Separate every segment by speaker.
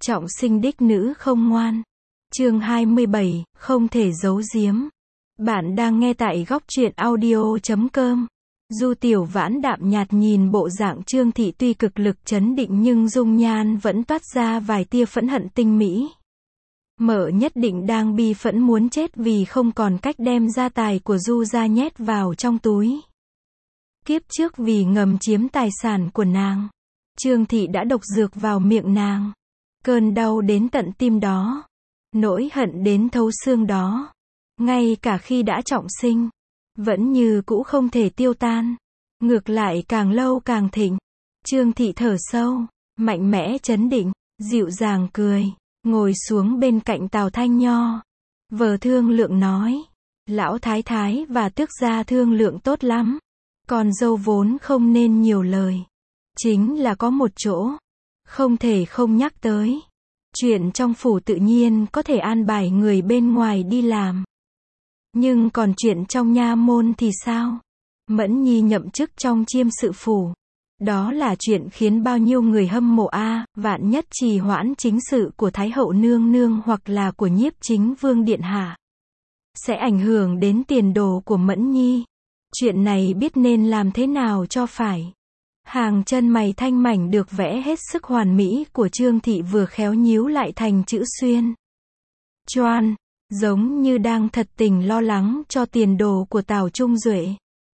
Speaker 1: Trọng sinh đích nữ không ngoan. Chương 27, không thể giấu giếm. Bạn đang nghe tại góc truyện audio.com. Du Tiểu Vãn đạm nhạt nhìn bộ dạng Trương Thị tuy cực lực trấn định nhưng dung nhan vẫn toát ra vài tia phẫn hận tinh mỹ. Mợ nhất định đang bi phẫn muốn chết vì không còn cách đem gia tài của Du gia nhét vào trong túi. Kiếp trước vì ngầm chiếm tài sản của nàng, Trương Thị đã độc dược vào miệng nàng. Cơn đau đến tận tim đó, nỗi hận đến thấu xương đó, ngay cả khi đã trọng sinh, vẫn như cũ không thể tiêu tan. Ngược lại càng lâu càng thịnh. Trương Thị thở sâu, mạnh mẽ trấn định, dịu dàng cười, ngồi xuống bên cạnh Tào Thanh Nho. Vờ thương lượng nói, lão thái thái và tước gia thương lượng tốt lắm. Con dâu vốn không nên nhiều lời. Chính là có một chỗ không thể không nhắc tới. Chuyện trong phủ tự nhiên có thể an bài người bên ngoài đi làm. Nhưng còn chuyện trong nha môn thì sao? Mẫn Nhi nhậm chức trong chiêm sự phủ. Đó là chuyện khiến bao nhiêu người hâm mộ vạn nhất trì hoãn chính sự của Thái hậu nương nương hoặc là của Nhiếp Chính Vương điện hạ. Sẽ ảnh hưởng đến tiền đồ của Mẫn Nhi. Chuyện này biết nên làm thế nào cho phải. Hàng chân mày thanh mảnh được vẽ hết sức hoàn mỹ của Trương Thị vừa khéo nhíu lại thành chữ xuyên. Choan, giống như đang thật tình lo lắng cho tiền đồ của Tào Trung Duệ.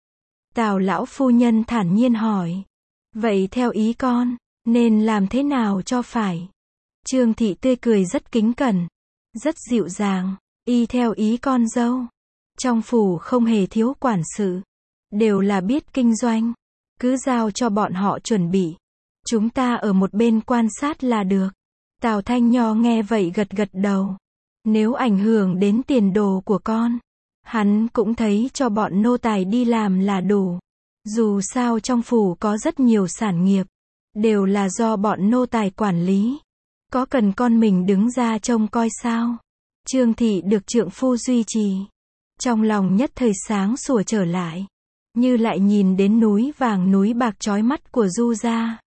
Speaker 1: Tào lão phu nhân thản nhiên hỏi. Vậy theo ý con, nên làm thế nào cho phải? Trương Thị tươi cười rất kính cẩn, rất dịu dàng, y theo ý con dâu. Trong phủ không hề thiếu quản sự, đều là biết kinh doanh. Cứ giao cho bọn họ chuẩn bị. Chúng ta ở một bên quan sát là được. Tào Thanh Nho nghe vậy gật gật đầu. Nếu ảnh hưởng đến tiền đồ của con, hắn cũng thấy cho bọn nô tài đi làm là đủ. Dù sao trong phủ có rất nhiều sản nghiệp, đều là do bọn nô tài quản lý. Có cần con mình đứng ra trông coi sao? Trương Thị được trượng phu duy trì. Trong lòng nhất thời sáng sủa trở lại. Như lại nhìn đến núi vàng núi bạc chói mắt của Du gia.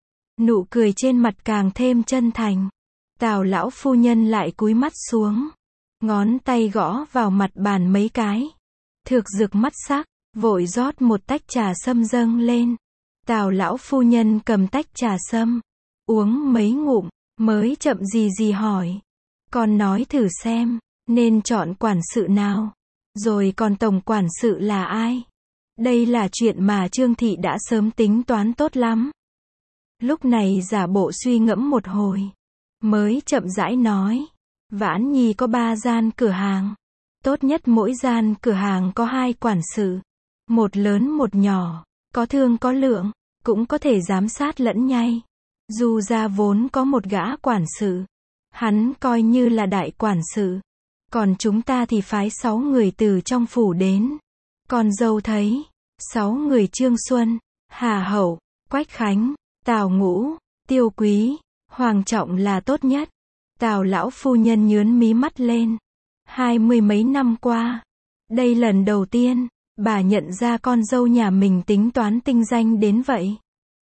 Speaker 1: Nụ cười trên mặt càng thêm chân thành. Tào lão phu nhân lại cúi mắt xuống. Ngón tay gõ vào mặt bàn mấy cái. Thực rực mắt sắc, vội rót một tách trà sâm dâng lên. Tào lão phu nhân cầm tách trà sâm, uống mấy ngụm, mới chậm gì hỏi. Con nói thử xem, nên chọn quản sự nào? Rồi còn tổng quản sự là ai? Đây là chuyện mà Trương Thị đã sớm tính toán tốt lắm. Lúc này giả bộ suy ngẫm một hồi, mới chậm rãi nói. Vãn Nhi có 3 gian cửa hàng. Tốt nhất mỗi gian cửa hàng có 2 quản sự. Một lớn một nhỏ, có thương có lượng, cũng có thể giám sát lẫn nhau. Du gia vốn có một gã quản sự. Hắn coi như là đại quản sự. Còn chúng ta thì phái 6 người từ trong phủ đến. Con dâu thấy 6 người Trương Xuân, Hà Hậu, Quách Khánh, Tào Ngũ, Tiêu Quý, Hoàng Trọng là tốt nhất. Tào lão phu nhân nhướng mí mắt lên. 20 mấy năm qua, đây lần đầu tiên bà nhận ra con dâu nhà mình tính toán tinh danh đến vậy.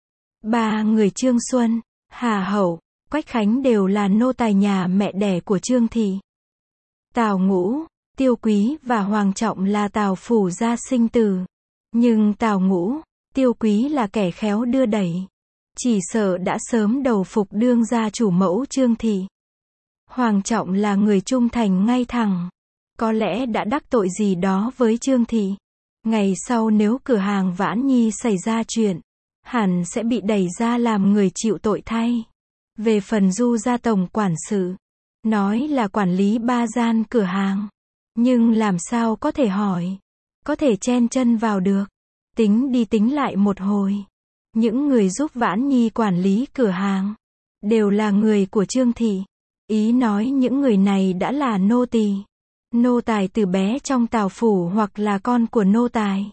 Speaker 1: 3 người Trương Xuân, Hà Hậu, Quách Khánh đều là nô tài nhà mẹ đẻ của Trương Thị. Tào Ngũ, Tiêu Quý và Hoàng Trọng là Tào phủ gia sinh tử. Nhưng Tào Ngũ, Tiêu Quý là kẻ khéo đưa đẩy. Chỉ sợ đã sớm đầu phục đương gia chủ mẫu Trương Thị. Hoàng Trọng là người trung thành ngay thẳng. Có lẽ đã đắc tội gì đó với Trương Thị. Ngày sau nếu cửa hàng Vãn Nhi xảy ra chuyện, hẳn sẽ bị đẩy ra làm người chịu tội thay. Về phần Du gia tổng quản sự, nói là quản lý 3 gian cửa hàng. Nhưng làm sao có thể hỏi, có thể chen chân vào được. Tính đi tính lại một hồi. Những người giúp Vãn Nhi quản lý cửa hàng, đều là người của Trương Thị. Ý nói những người này đã là nô tỳ. Nô tài từ bé trong Tào phủ hoặc là con của nô tài.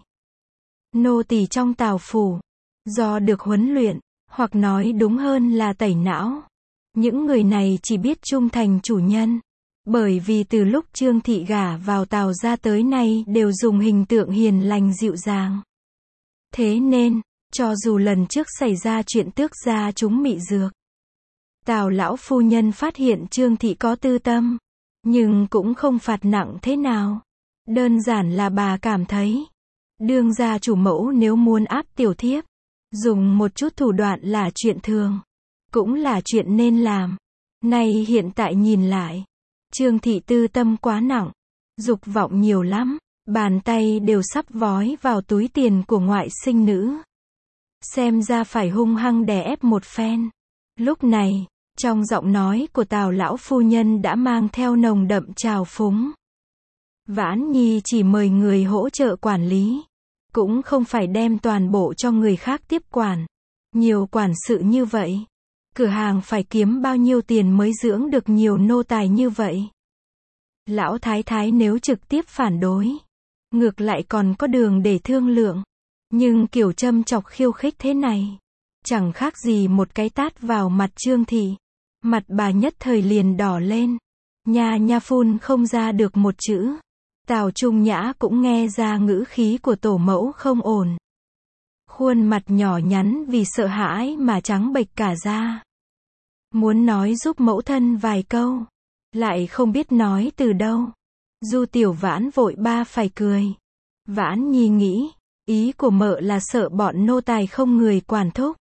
Speaker 1: Nô tỳ trong Tào phủ, do được huấn luyện, hoặc nói đúng hơn là tẩy não. Những người này chỉ biết trung thành chủ nhân. Bởi vì từ lúc Trương Thị gả vào Tào gia tới nay đều dùng hình tượng hiền lành dịu dàng. Thế nên, cho dù lần trước xảy ra chuyện tước gia chúng mị dược, Tào lão phu nhân phát hiện Trương thị có tư tâm, nhưng cũng không phạt nặng thế nào. Đơn giản là bà cảm thấy, đương gia chủ mẫu nếu muốn áp tiểu thiếp, dùng một chút thủ đoạn là chuyện thường, cũng là chuyện nên làm. Nay hiện tại nhìn lại, Trương thị tư tâm quá nặng, dục vọng nhiều lắm, bàn tay đều sắp vói vào túi tiền của ngoại sinh nữ. Xem ra phải hung hăng đè ép một phen. Lúc này, trong giọng nói của Tào lão phu nhân đã mang theo nồng đậm trào phúng. Vãn Nhi chỉ mời người hỗ trợ quản lý, cũng không phải đem toàn bộ cho người khác tiếp quản. Nhiều quản sự như vậy, cửa hàng phải kiếm bao nhiêu tiền mới dưỡng được nhiều nô tài như vậy. Lão thái thái nếu trực tiếp phản đối, ngược lại còn có đường để thương lượng. Nhưng kiểu châm chọc khiêu khích thế này, chẳng khác gì một cái tát vào mặt Trương thị. Mặt bà nhất thời liền đỏ lên. Nha nha phun không ra được một chữ. Tào Trung Nhã cũng nghe ra ngữ khí của tổ mẫu không ổn. Khuôn mặt nhỏ nhắn vì sợ hãi mà trắng bệch cả da. Muốn nói giúp mẫu thân vài câu, lại không biết nói từ đâu. Du Tiểu Vãn vội ba phải cười. Vãn Nhi nghĩ, ý của mợ là sợ bọn nô tài không người quản thúc,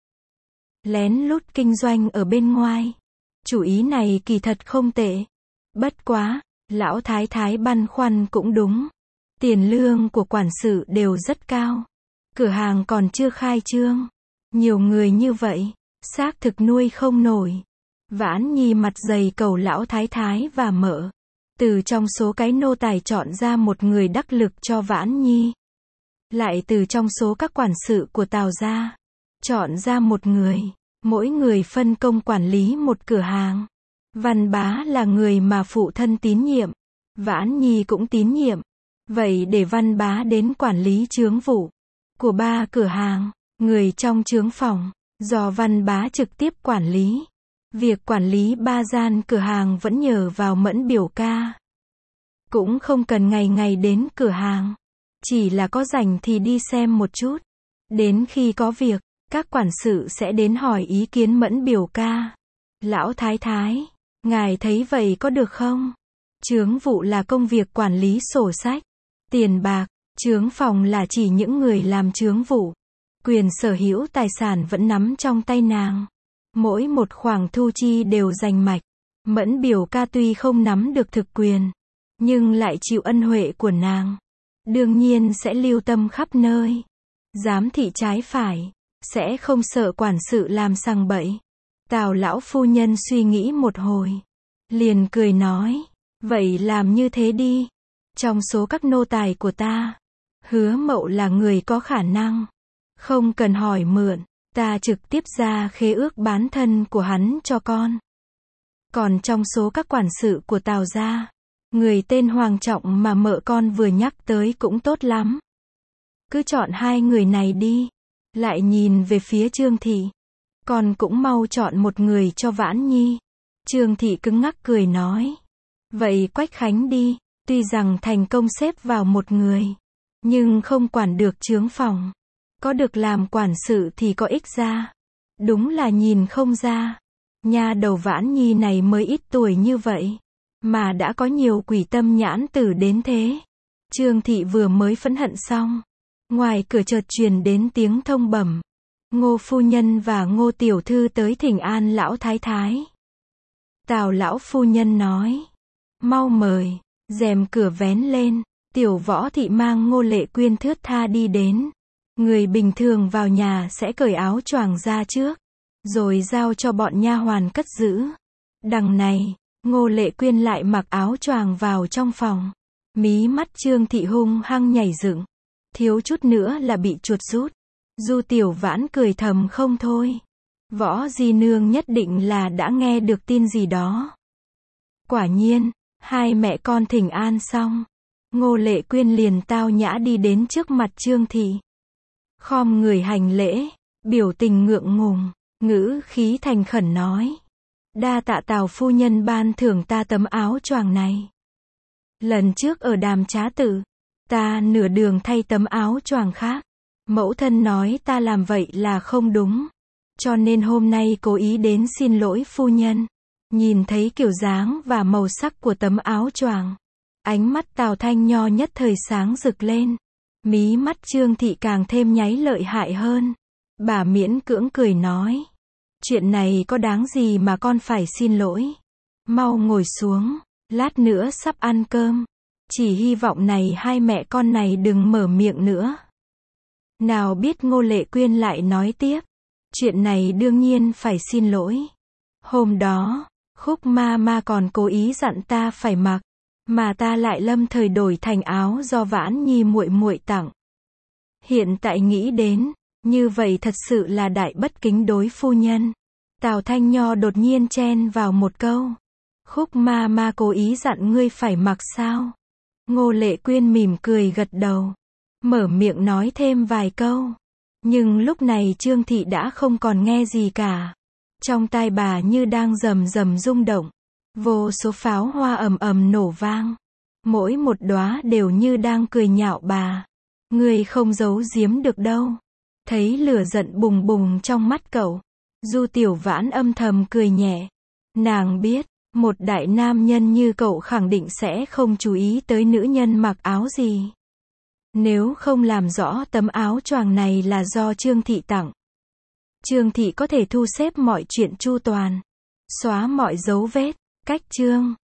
Speaker 1: lén lút kinh doanh ở bên ngoài. Chủ ý này kỳ thật không tệ. Bất quá, lão thái thái băn khoăn cũng đúng. Tiền lương của quản sự đều rất cao. Cửa hàng còn chưa khai trương. Nhiều người như vậy, xác thực nuôi không nổi. Vãn Nhi mặt dày cầu lão thái thái và mợ, từ trong số cái nô tài chọn ra một người đắc lực cho Vãn Nhi. Lại từ trong số các quản sự của Tào gia, chọn ra một người, mỗi người phân công quản lý một cửa hàng. Văn Bá là người mà phụ thân tín nhiệm, Vãn Nhi cũng tín nhiệm. Vậy để Văn Bá đến quản lý chướng vụ của 3 cửa hàng, người trong chướng phòng, do Văn Bá trực tiếp quản lý. Việc quản lý 3 gian cửa hàng vẫn nhờ vào Mẫn biểu ca. Cũng không cần ngày ngày đến cửa hàng, chỉ là có rảnh thì đi xem một chút. Đến khi có việc, các quản sự sẽ đến hỏi ý kiến Mẫn biểu ca. Lão thái thái, ngài thấy vậy có được không? Chướng vụ là công việc quản lý sổ sách, tiền bạc, chướng phòng là chỉ những người làm chướng vụ. Quyền sở hữu tài sản vẫn nắm trong tay nàng. Mỗi một khoản thu chi đều rành mạch. Mẫn biểu ca tuy không nắm được thực quyền, nhưng lại chịu ân huệ của nàng. Đương nhiên sẽ lưu tâm khắp nơi. Giám thị trái phải, sẽ không sợ quản sự làm sằng bậy. Tào lão phu nhân suy nghĩ một hồi, liền cười nói, vậy làm như thế đi. Trong số các nô tài của ta, Hứa Mậu là người có khả năng, không cần hỏi mượn, ta trực tiếp ra khế ước bán thân của hắn cho con. Còn trong số các quản sự của Tào gia, người tên Hoàng Trọng mà mợ con vừa nhắc tới cũng tốt lắm. Cứ chọn 2 người này đi. Lại nhìn về phía Trương thị, con cũng mau chọn một người cho Vãn Nhi. Trương thị cứng ngắc cười nói, vậy Quách Khánh đi. Tuy rằng thành công xếp vào một người, nhưng không quản được chướng phòng. Có được làm quản sự thì có ích ra. Đúng là nhìn không ra. Nha đầu Vãn Nhi này mới ít tuổi như vậy, mà đã có nhiều quỷ tâm nhãn tử đến thế. Trương thị vừa mới phẫn hận xong, ngoài cửa chợt truyền đến tiếng thông bẩm. Ngô phu nhân và Ngô tiểu thư tới thỉnh an lão thái thái. Tào lão phu nhân nói, mau mời. Rèm cửa vén lên, Tiểu Võ thị mang Ngô Lệ Quyên thướt tha đi đến. Người bình thường vào nhà sẽ cởi áo choàng ra trước, rồi giao cho bọn nha hoàn cất giữ. Đằng này, Ngô Lệ Quyên lại mặc áo choàng vào trong phòng. Mí mắt Trương thị hung hăng nhảy dựng, thiếu chút nữa là bị chuột rút. Du Tiểu Vãn cười thầm không thôi. Võ di nương nhất định là đã nghe được tin gì đó. Quả nhiên, 2 mẹ con thỉnh an xong, Ngô Lệ Quyên liền tao nhã đi đến trước mặt Trương thị. Khom người hành lễ, biểu tình ngượng ngùng, ngữ khí thành khẩn nói, đa tạ Tào phu nhân ban thưởng ta tấm áo choàng này. Lần trước ở Đàm Trá Tử, ta nửa đường thay tấm áo choàng khác. Mẫu thân nói ta làm vậy là không đúng. cho nên hôm nay cố ý đến xin lỗi phu nhân. Nhìn thấy kiểu dáng và màu sắc của tấm áo choàng, ánh mắt Tào Thanh Nho nhất thời sáng rực lên. Mí mắt Trương Thị càng thêm nháy lợi hại hơn. Bà miễn cưỡng cười nói. Chuyện này có đáng gì mà con phải xin lỗi. Mau ngồi xuống, lát nữa sắp ăn cơm. Chỉ hy vọng này hai mẹ con này đừng mở miệng nữa. Nào biết Ngô Lệ Quyên lại nói tiếp. Chuyện này đương nhiên phải xin lỗi. Hôm đó, Khúc ma còn cố ý dặn ta phải mặc, mà ta lại lâm thời đổi thành áo do Vãn Nhi muội muội tặng. Hiện tại nghĩ đến, như vậy thật sự là đại bất kính đối phu nhân. Tào Thanh Nho đột nhiên chen vào một câu. Khúc ma cố ý dặn ngươi phải mặc sao? Ngô Lệ Quyên mỉm cười gật đầu, mở miệng nói thêm vài câu. Nhưng lúc này Trương Thị đã không còn nghe gì cả. Trong tai bà như đang rầm rầm rung động. Vô số pháo hoa ầm ầm nổ vang. Mỗi một đóa đều như đang cười nhạo bà. Ngươi không giấu giếm được đâu. Thấy lửa giận bùng bùng trong mắt cậu, Du Tiểu Vãn âm thầm cười nhẹ. Nàng biết, một đại nam nhân như cậu khẳng định sẽ không chú ý tới nữ nhân mặc áo gì. Nếu không làm rõ tấm áo choàng này là do Trương Thị tặng, Trương Thị có thể thu xếp mọi chuyện chu toàn, xóa mọi dấu vết. Cách chương